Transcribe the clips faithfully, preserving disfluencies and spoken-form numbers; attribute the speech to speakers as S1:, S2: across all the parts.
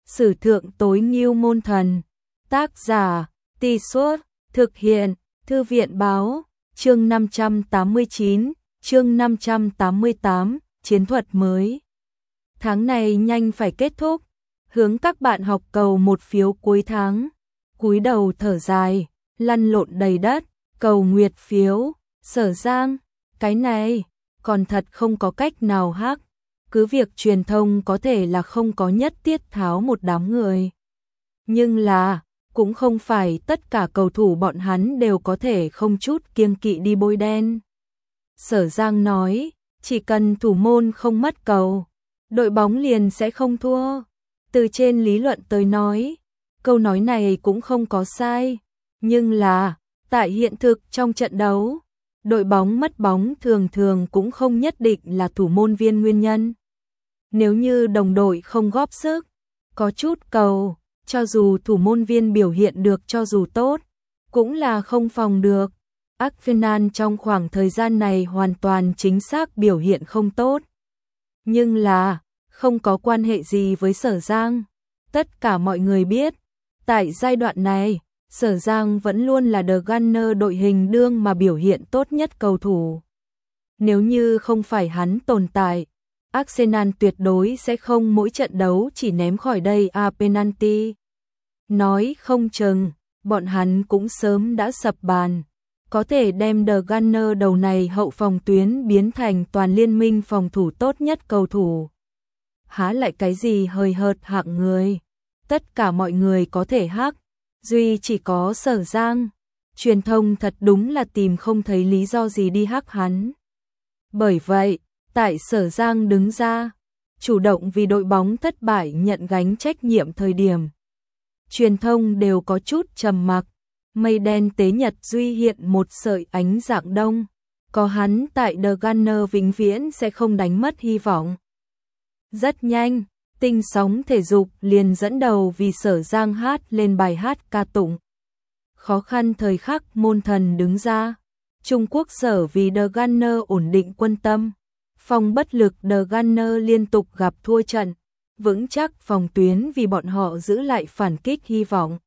S1: Sử thượng tối ngưu môn thần. Tác giả, Tì Suốt, thực hiện, Thư viện báo, chương năm trăm tám mươi chín, chương năm trăm tám mươi tám, chiến thuật mới. Tháng này nhanh phải kết thúc, hướng các bạn học cầu một phiếu cuối tháng. Cúi đầu thở dài, lăn lộn đầy đất, cầu nguyệt phiếu, Sở Giang, cái này, còn thật không có cách nào khác. Cứ việc truyền thông có thể là không có nhất tiết tháo một đám người. Nhưng là, cũng không phải tất cả cầu thủ bọn hắn đều có thể không chút kiêng kỵ đi bôi đen. Sở Giang nói, chỉ cần thủ môn không mất cầu, đội bóng liền sẽ không thua. Từ trên lý luận tới nói, câu nói này cũng không có sai. Nhưng là, tại hiện thực trong trận đấu, đội bóng mất bóng thường thường cũng không nhất định là thủ môn viên nguyên nhân. Nếu như đồng đội không góp sức, có chút cầu, cho dù thủ môn viên biểu hiện được cho dù tốt, cũng là không phòng được. Arsenal trong khoảng thời gian này hoàn toàn chính xác biểu hiện không tốt. Nhưng là, không có quan hệ gì với Sở Giang. Tất cả mọi người biết, tại giai đoạn này, Sở Giang vẫn luôn là The Gunner đội hình đương mà biểu hiện tốt nhất cầu thủ. Nếu như không phải hắn tồn tại, Arsenal tuyệt đối sẽ không mỗi trận đấu chỉ ném khỏi đây a penalty. Nói không chừng, bọn hắn cũng sớm đã sập bàn. Có thể đem The Gunner đầu này hậu phòng tuyến biến thành toàn liên minh phòng thủ tốt nhất cầu thủ. Há lại cái gì hời hợt hạng người. Tất cả mọi người có thể hắc, duy chỉ có Sở Giang. Truyền thông thật đúng là tìm không thấy lý do gì đi hắc hắn. Bởi vậy, tại Sở Giang đứng ra, chủ động vì đội bóng thất bại nhận gánh trách nhiệm thời điểm. Truyền thông đều có chút trầm mặc, mây đen tế nhật duy hiện một sợi ánh dạng đông. Có hắn tại The Gunner vĩnh viễn sẽ không đánh mất hy vọng. Rất nhanh, tinh sóng thể dục liền dẫn đầu vì Sở Giang hát lên bài hát ca tụng. Khó khăn thời khắc môn thần đứng ra. Trung Quốc sở vì The Gunner ổn định quân tâm. Phòng bất lực The Gunner liên tục gặp thua trận. Vững chắc phòng tuyến vì bọn họ giữ lại phản kích hy vọng.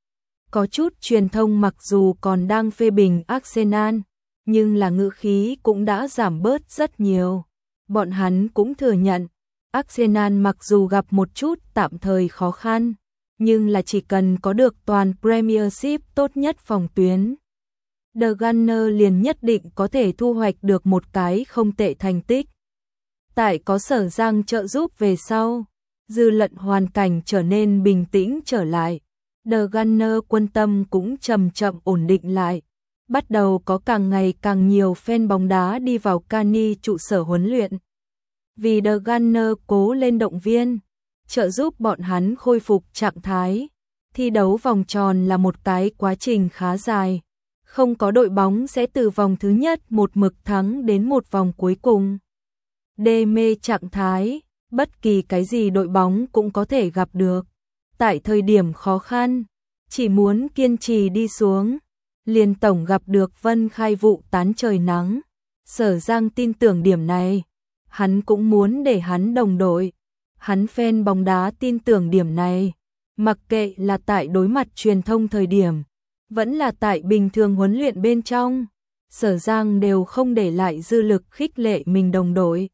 S1: Có chút truyền thông mặc dù còn đang phê bình Arsenal, nhưng là ngữ khí cũng đã giảm bớt rất nhiều. Bọn hắn cũng thừa nhận, Arsenal mặc dù gặp một chút tạm thời khó khăn, nhưng là chỉ cần có được toàn Premiership tốt nhất phòng tuyến, The Gunner liền nhất định có thể thu hoạch được một cái không tệ thành tích. Tại có Sở Giang trợ giúp về sau, dư luận hoàn cảnh trở nên bình tĩnh trở lại. The Gunner quân tâm cũng chậm chậm ổn định lại. Bắt đầu có càng ngày càng nhiều fan bóng đá đi vào Cani trụ sở huấn luyện. Vì The Gunner cố lên động viên, trợ giúp bọn hắn khôi phục trạng thái. Thi đấu vòng tròn là một cái quá trình khá dài. Không có đội bóng sẽ từ vòng thứ nhất một mực thắng đến một vòng cuối cùng. Đê mê trạng thái, bất kỳ cái gì đội bóng cũng có thể gặp được. Tại thời điểm khó khăn, chỉ muốn kiên trì đi xuống, liền tổng gặp được Vân Khai vụ tán trời nắng. Sở Giang tin tưởng điểm này, hắn cũng muốn để hắn đồng đội. Hắn fan bóng đá tin tưởng điểm này, mặc kệ là tại đối mặt truyền thông thời điểm, vẫn là tại bình thường huấn luyện bên trong, Sở Giang đều không để lại dư lực khích lệ mình đồng đội.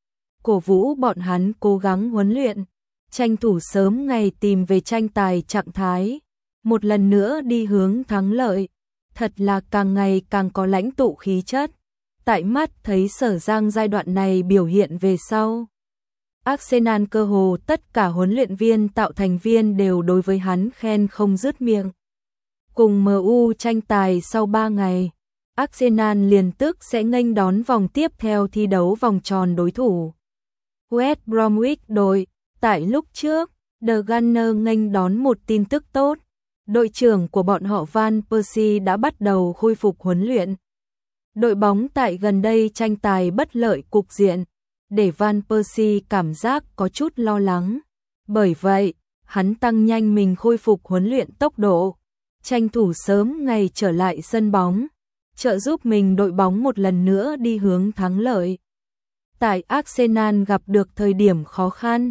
S1: Cổ vũ bọn hắn cố gắng huấn luyện, tranh thủ sớm ngày tìm về tranh tài trạng thái, một lần nữa đi hướng thắng lợi. Thật là càng ngày càng có lãnh tụ khí chất. Tại mắt thấy Sở Giang giai đoạn này biểu hiện về sau, Arsenal cơ hồ tất cả huấn luyện viên tạo thành viên đều đối với hắn khen không dứt miệng. Cùng em u tranh tài sau ba ngày, Arsenal liền tức sẽ nghênh đón vòng tiếp theo thi đấu vòng tròn đối thủ West Bromwich đội. Tại lúc trước, The Gunner nghênh đón một tin tức tốt. Đội trưởng của bọn họ Van Persie đã bắt đầu khôi phục huấn luyện. Đội bóng tại gần đây tranh tài bất lợi cục diện, để Van Persie cảm giác có chút lo lắng. Bởi vậy, hắn tăng nhanh mình khôi phục huấn luyện tốc độ, tranh thủ sớm ngày trở lại sân bóng, trợ giúp mình đội bóng một lần nữa đi hướng thắng lợi. Tại Arsenal gặp được thời điểm khó khăn,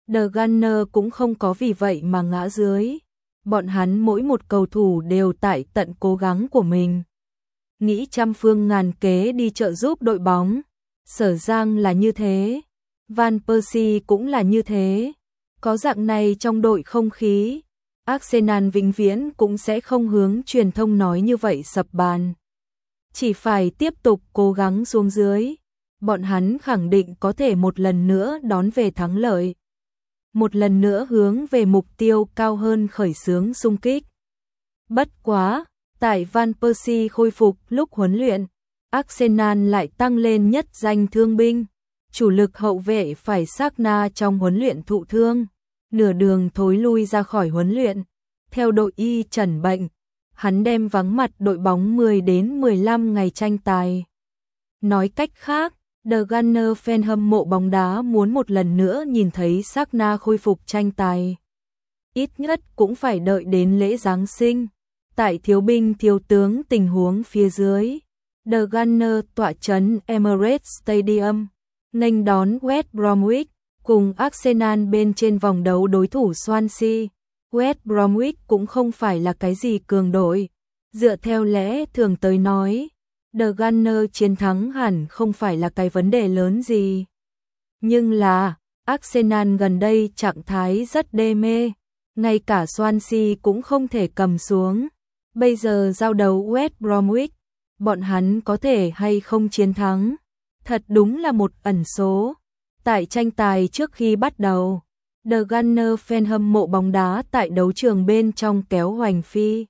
S1: The Gunner cũng không có vì vậy mà ngã dưới. Bọn hắn mỗi một cầu thủ đều tại tận cố gắng của mình, nghĩ trăm phương ngàn kế đi trợ giúp đội bóng. Sở Giang là như thế, Van Persie cũng là như thế. Có dạng này trong đội không khí, Arsenal vĩnh viễn cũng sẽ không hướng truyền thông nói như vậy sập bàn. Chỉ phải tiếp tục cố gắng xuống dưới, bọn hắn khẳng định có thể một lần nữa đón về thắng lợi. Một lần nữa hướng về mục tiêu cao hơn khởi xướng xung kích. Bất quá, tại Van Persie khôi phục lúc huấn luyện, Arsenal lại tăng lên nhất danh thương binh. Chủ lực hậu vệ phải Sagna trong huấn luyện thụ thương, nửa đường thối lui ra khỏi huấn luyện. Theo đội y chẩn bệnh, hắn đem vắng mặt đội bóng mười đến mười lăm ngày tranh tài. Nói cách khác, The Gunner fan hâm mộ bóng đá muốn một lần nữa nhìn thấy Sagna khôi phục tranh tài. Ít nhất cũng phải đợi đến lễ Giáng sinh. Tại thiếu binh thiếu tướng tình huống phía dưới, The Gunner tọa trấn Emirates Stadium, nghênh đón West Bromwich, cùng Arsenal bên trên vòng đấu đối thủ Swansea. West Bromwich cũng không phải là cái gì cường đội. Dựa theo lẽ thường tới nói, The Gunner chiến thắng hẳn không phải là cái vấn đề lớn gì. Nhưng là, Arsenal gần đây trạng thái rất đê mê, ngay cả Swansea cũng không thể cầm xuống. Bây giờ giao đấu West Bromwich, bọn hắn có thể hay không chiến thắng, thật đúng là một ẩn số. Tại tranh tài trước khi bắt đầu, The Gunner fan hâm mộ bóng đá tại đấu trường bên trong kéo hoành phi.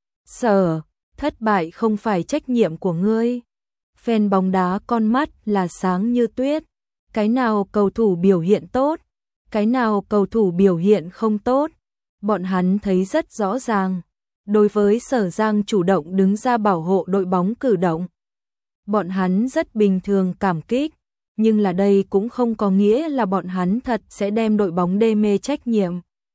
S1: Sở, thất bại không phải trách nhiệm của ngươi. Fan bóng đá con mắt là sáng như tuyết. Cái nào cầu thủ biểu hiện tốt, cái nào cầu thủ biểu hiện không tốt, bọn hắn thấy rất rõ ràng. Đối với Sở Giang chủ động đứng ra bảo hộ đội bóng cử động, bọn hắn rất bình thường cảm kích, nhưng là đây cũng không có nghĩa là bọn hắn thật sẽ đem đội bóng đê mê trách nhiệm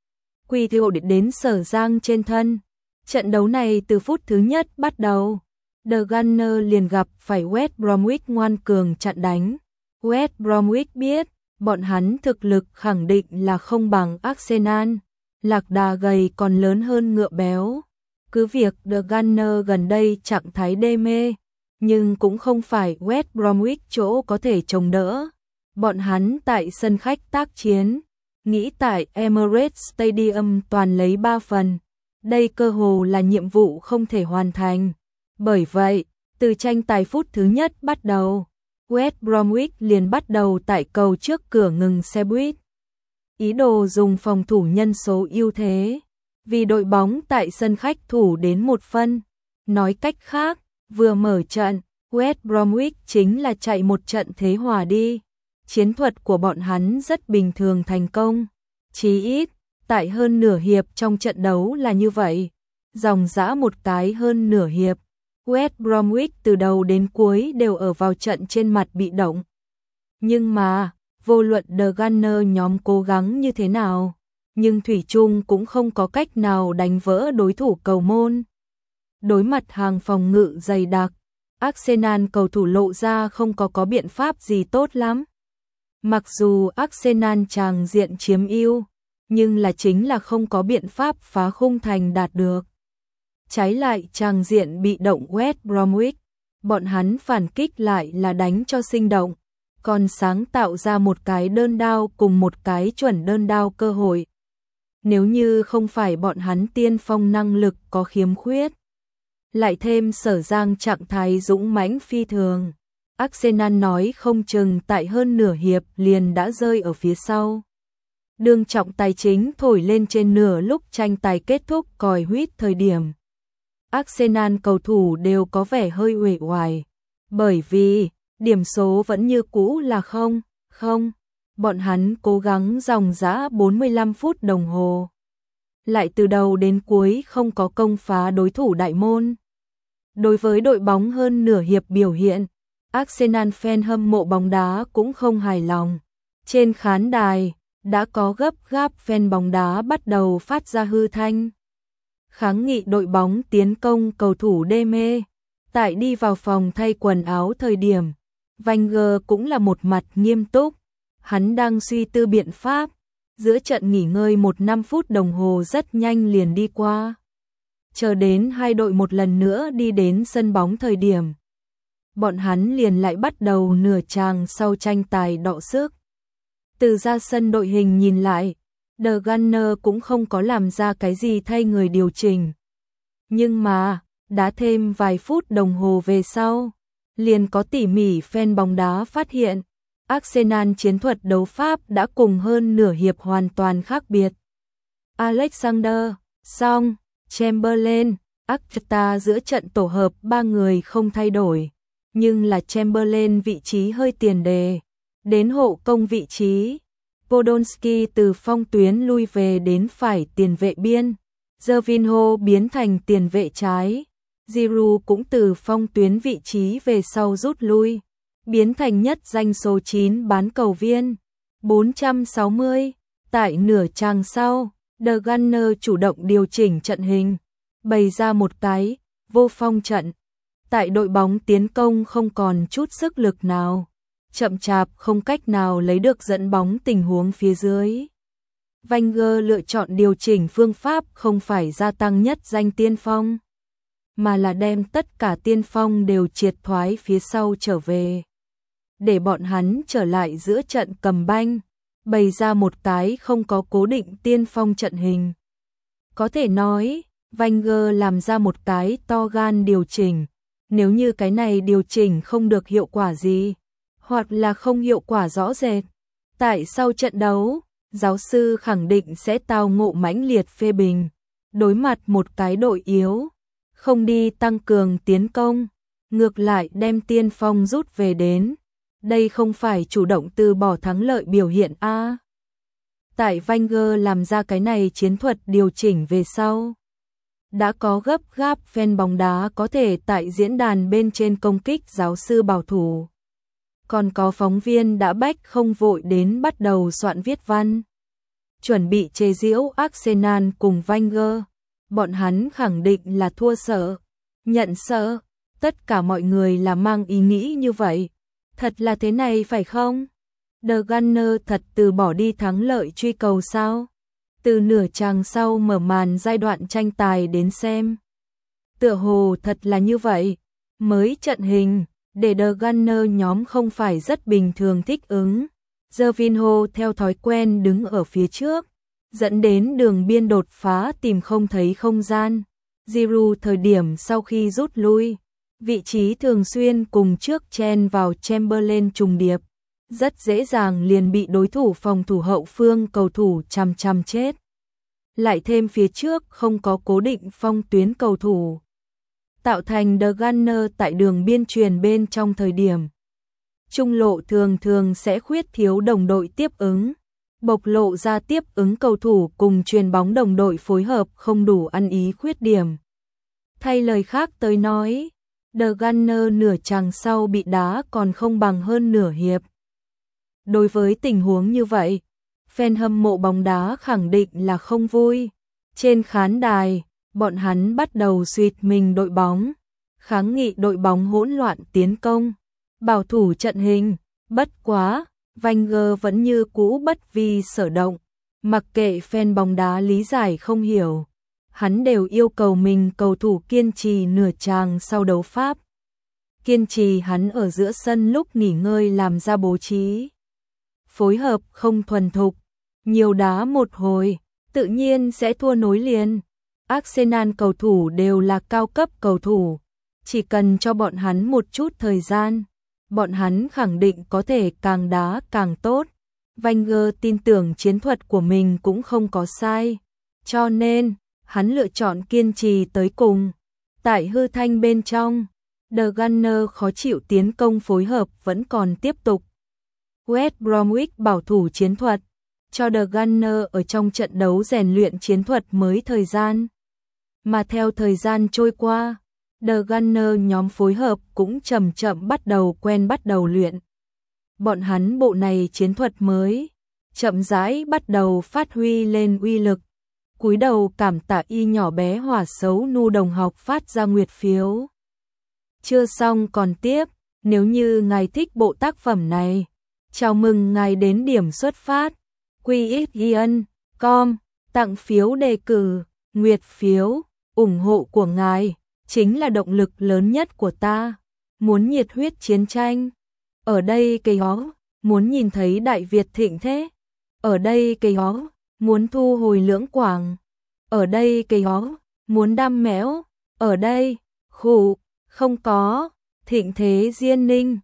S1: quy thiệu đến Sở Giang trên thân. Trận đấu này từ phút thứ nhất bắt đầu, The Gunner liền gặp phải West Bromwich ngoan cường chặn đánh. West Bromwich biết, bọn hắn thực lực khẳng định là không bằng Arsenal, lạc đà gầy còn lớn hơn ngựa béo. Cứ việc The Gunner gần đây trạng thái đê mê, nhưng cũng không phải West Bromwich chỗ có thể chống đỡ. Bọn hắn tại sân khách tác chiến, nghĩ tại Emirates Stadium toàn lấy ba phần. Đây cơ hồ là nhiệm vụ không thể hoàn thành. Bởi vậy, từ tranh tài phút thứ nhất bắt đầu, West Bromwich liền bắt đầu tại cầu trước cửa ngừng xe buýt. Ý đồ dùng phòng thủ nhân số ưu thế, vì đội bóng tại sân khách thủ đến một phân. Nói cách khác, vừa mở trận, West Bromwich chính là chạy một trận thế hòa đi. Chiến thuật của bọn hắn rất bình thường thành công. Chí ít, tại hơn nửa hiệp trong trận đấu là như vậy. Dòng dã một cái hơn nửa hiệp, West Bromwich từ đầu đến cuối đều ở vào trận trên mặt bị động. Nhưng mà, vô luận The Gunner nhóm cố gắng như thế nào, nhưng thủy chung cũng không có cách nào đánh vỡ đối thủ cầu môn. Đối mặt hàng phòng ngự dày đặc, Arsenal cầu thủ lộ ra không có có biện pháp gì tốt lắm. Mặc dù Arsenal tràng diện chiếm ưu, nhưng là chính là không có biện pháp phá khung thành đạt được. Trái lại tràng diện bị động West Bromwich, bọn hắn phản kích lại là đánh cho sinh động, còn sáng tạo ra một cái đơn đao cùng một cái chuẩn đơn đao cơ hội. Nếu như không phải bọn hắn tiên phong năng lực có khiếm khuyết, lại thêm Sở Giang trạng thái dũng mãnh phi thường, Arsenal nói không chừng tại hơn nửa hiệp liền đã rơi ở phía sau. Đường trọng tài chính thổi lên trên nửa lúc tranh tài kết thúc còi huýt thời điểm. Arsenal cầu thủ đều có vẻ hơi uể oải, bởi vì điểm số vẫn như cũ là không, không. Bọn hắn cố gắng dòng dã bốn mươi lăm phút đồng hồ, lại từ đầu đến cuối không có công phá đối thủ đại môn. Đối với đội bóng hơn nửa hiệp biểu hiện, Arsenal fan hâm mộ bóng đá cũng không hài lòng. Trên khán đài, đã có gấp gáp fan bóng đá bắt đầu phát ra hư thanh. Kháng nghị đội bóng tiến công cầu thủ đê mê. Tại đi vào phòng thay quần áo thời điểm, Wenger cũng là một mặt nghiêm túc. Hắn đang suy tư biện pháp, Giữa trận nghỉ ngơi một năm phút đồng hồ rất nhanh liền đi qua. Chờ đến hai đội một lần nữa đi đến sân bóng thời điểm. Bọn hắn liền lại bắt đầu nửa chàng sau tranh tài đọ sức. Từ ra sân đội hình nhìn lại, The Gunner cũng không có làm ra cái gì thay người điều chỉnh. Nhưng mà, đá thêm vài phút đồng hồ về sau, liền có tỉ mỉ fan bóng đá phát hiện, Arsenal chiến thuật đấu pháp đã cùng hơn nửa hiệp hoàn toàn khác biệt. Alexander, Song, Chamberlain, Arteta giữa trận tổ hợp ba người không thay đổi, nhưng là Chamberlain vị trí hơi tiền đề, đến hộ công vị trí. Podolski từ phong tuyến lui về đến phải tiền vệ biên, Gervinho biến thành tiền vệ trái, Giroud cũng từ phong tuyến vị trí về sau rút lui, biến thành nhất danh số chín bán cầu viên. bốn trăm sáu mươi, tại nửa chàng sau, The Gunner chủ động điều chỉnh trận hình, bày ra một cái vô phong trận. Tại đội bóng tiến công không còn chút sức lực nào, chậm chạp không cách nào lấy được dẫn bóng tình huống phía dưới. Wenger lựa chọn điều chỉnh phương pháp không phải gia tăng nhất danh tiên phong, mà là đem tất cả tiên phong đều triệt thoái phía sau trở về, để bọn hắn trở lại giữa trận cầm banh, bày ra một cái không có cố định tiên phong trận hình. Có thể nói, Wenger làm ra một cái to gan điều chỉnh, nếu như cái này điều chỉnh không được hiệu quả gì, hoặc là không hiệu quả rõ rệt, tại sau trận đấu, giáo sư khẳng định sẽ tao ngộ mãnh liệt phê bình, đối mặt một cái đội yếu, không đi tăng cường tiến công, ngược lại đem tiên phong rút về đến. Đây không phải chủ động từ bỏ thắng lợi biểu hiện a. Tại Wenger làm ra cái này chiến thuật điều chỉnh về sau, đã có gấp gáp fan bóng đá có thể tại diễn đàn bên trên công kích giáo sư bảo thủ. Còn có phóng viên đã bách không vội đến bắt đầu soạn viết văn, chuẩn bị chế giễu Arsenal cùng Wenger. Bọn hắn khẳng định là thua sợ, nhận sợ, tất cả mọi người là mang ý nghĩ như vậy. Thật là thế này phải không? The Gunner thật từ bỏ đi thắng lợi truy cầu sao? Từ nửa chàng sau mở màn giai đoạn tranh tài đến xem. Tựa hồ thật là như vậy. Mới trận hình, để The Gunner nhóm không phải rất bình thường thích ứng. Gervinho theo thói quen đứng ở phía trước, dẫn đến đường biên đột phá tìm không thấy không gian. Giroud thời điểm sau khi rút lui, vị trí thường xuyên cùng trước chen vào Chamberlain trùng điệp, rất dễ dàng liền bị đối thủ phòng thủ hậu phương cầu thủ chằm chằm chết. Lại thêm phía trước không có cố định phong tuyến cầu thủ, tạo thành The Gunner tại đường biên truyền bên trong thời điểm. Trung lộ thường thường sẽ khuyết thiếu đồng đội tiếp ứng, bộc lộ ra tiếp ứng cầu thủ cùng truyền bóng đồng đội phối hợp không đủ ăn ý khuyết điểm. Thay lời khác tới nói, The Gunner nửa chàng sau bị đá còn không bằng hơn nửa hiệp. Đối với tình huống như vậy, fan hâm mộ bóng đá khẳng định là không vui. Trên khán đài, bọn hắn bắt đầu suýt mình đội bóng, kháng nghị đội bóng hỗn loạn tiến công, bảo thủ trận hình. Bất quá, Wenger vẫn như cũ bất vi sở động, mặc kệ fan bóng đá lý giải không hiểu, hắn đều yêu cầu mình cầu thủ kiên trì nửa chàng sau đấu pháp. Kiên trì hắn ở giữa sân lúc nghỉ ngơi làm ra bố trí. Phối hợp không thuần thục, nhiều đá một hồi, tự nhiên sẽ thua nối liền. Arsenal cầu thủ đều là cao cấp cầu thủ, chỉ cần cho bọn hắn một chút thời gian, bọn hắn khẳng định có thể càng đá càng tốt. Wenger tin tưởng chiến thuật của mình cũng không có sai, cho nên hắn lựa chọn kiên trì tới cùng. Tại hư thanh bên trong, The Gunner khó chịu tiến công phối hợp vẫn còn tiếp tục. West Bromwich bảo thủ chiến thuật, cho The Gunner ở trong trận đấu rèn luyện chiến thuật mới thời gian. Mà theo thời gian trôi qua, The Gunner nhóm phối hợp cũng chậm chậm bắt đầu quen bắt đầu luyện. Bọn hắn bộ này chiến thuật mới, chậm rãi bắt đầu phát huy lên uy lực. Cúi đầu cảm tạ y nhỏ bé hỏa xấu nu đồng học phát ra nguyệt phiếu. Chưa xong còn tiếp, nếu như ngài thích bộ tác phẩm này, chào mừng ngài đến điểm xuất phát. quy ích yên com tặng phiếu đề cử, nguyệt phiếu, ủng hộ của ngài chính là động lực lớn nhất của ta. Muốn nhiệt huyết chiến tranh, ở đây cây hó, muốn nhìn thấy Đại Việt thịnh thế, ở đây cây hó, muốn thu hồi Lưỡng Quảng, ở đây cây hó, muốn đam mẽo, ở đây, khủ, không có, thịnh thế Diên Ninh.